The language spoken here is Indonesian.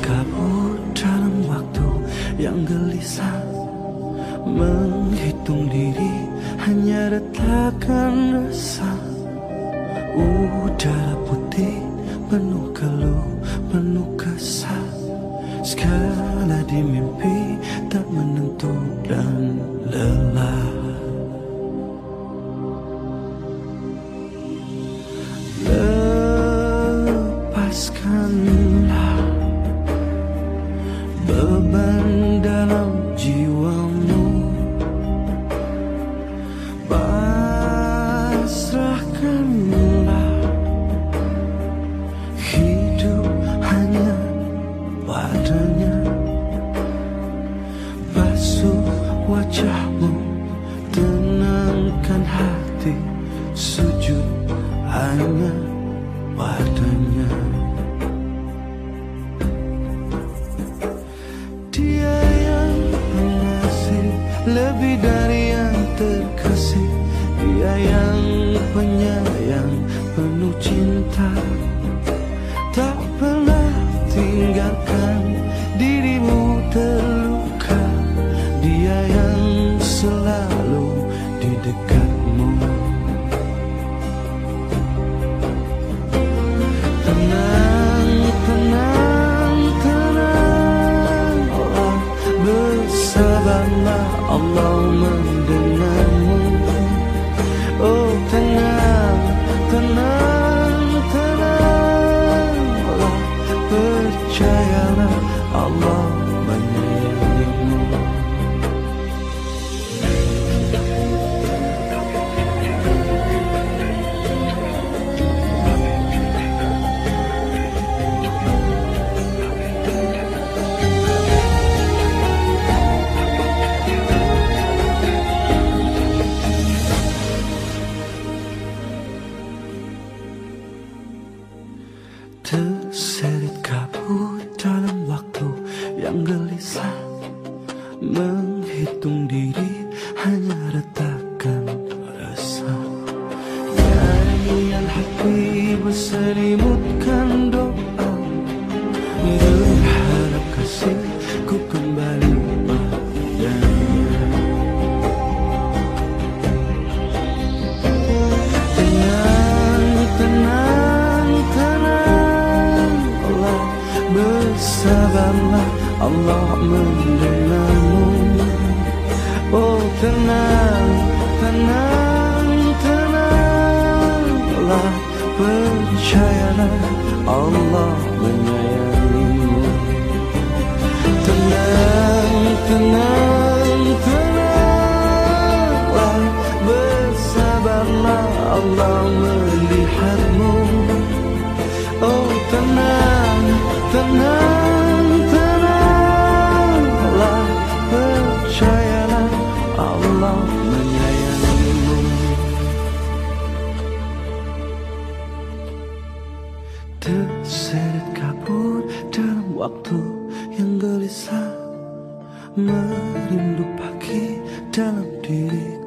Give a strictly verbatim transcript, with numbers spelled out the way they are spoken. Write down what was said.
kabut dalam waktu yang gelisah, menghitung diri hanya retakan resah. Udara putih penuh keluh, penuh kesah. Skala di mimpi tak menentu dan lelah. Lepaskanlah beban dalam jiwamu, pasrahkanlah hidup hanya padanya. Basuh wajahmu, tenangkan hati, sujud hanya padanya. Dia yang pengasih lebih dari yang terkasih, dia yang penyayang penuh cinta, tak pernah tinggalkan dirimu terluka. Dia yang selalu di dekatmu. Tenang, tenang, tenanglah, bersabarlah, Allah mendengarmu. Oh tenang, tenang, tenanglah, percayalah, Allah menyayangimu. Terseret kabut dalam waktu yang gelisah, menghitung diri hanya retakan resah. Nyanyian hati berselimutkan doa, berharap kasihku kembali padanya. Tenang, tenang, tenang, bersabarlah, Allah mendengarmu. Oh tenang, tenang, tenanglah, percayalah, Allah menyayangimu. Tenang, tenang, tenanglah, bersabarlah, Allah melihatmu. Oh tenang, tenang, tenanglah, percayalah, Allah menyayangimu. Terseret kabut dalam waktu yang gelisah, merindu pagi dalam diriku.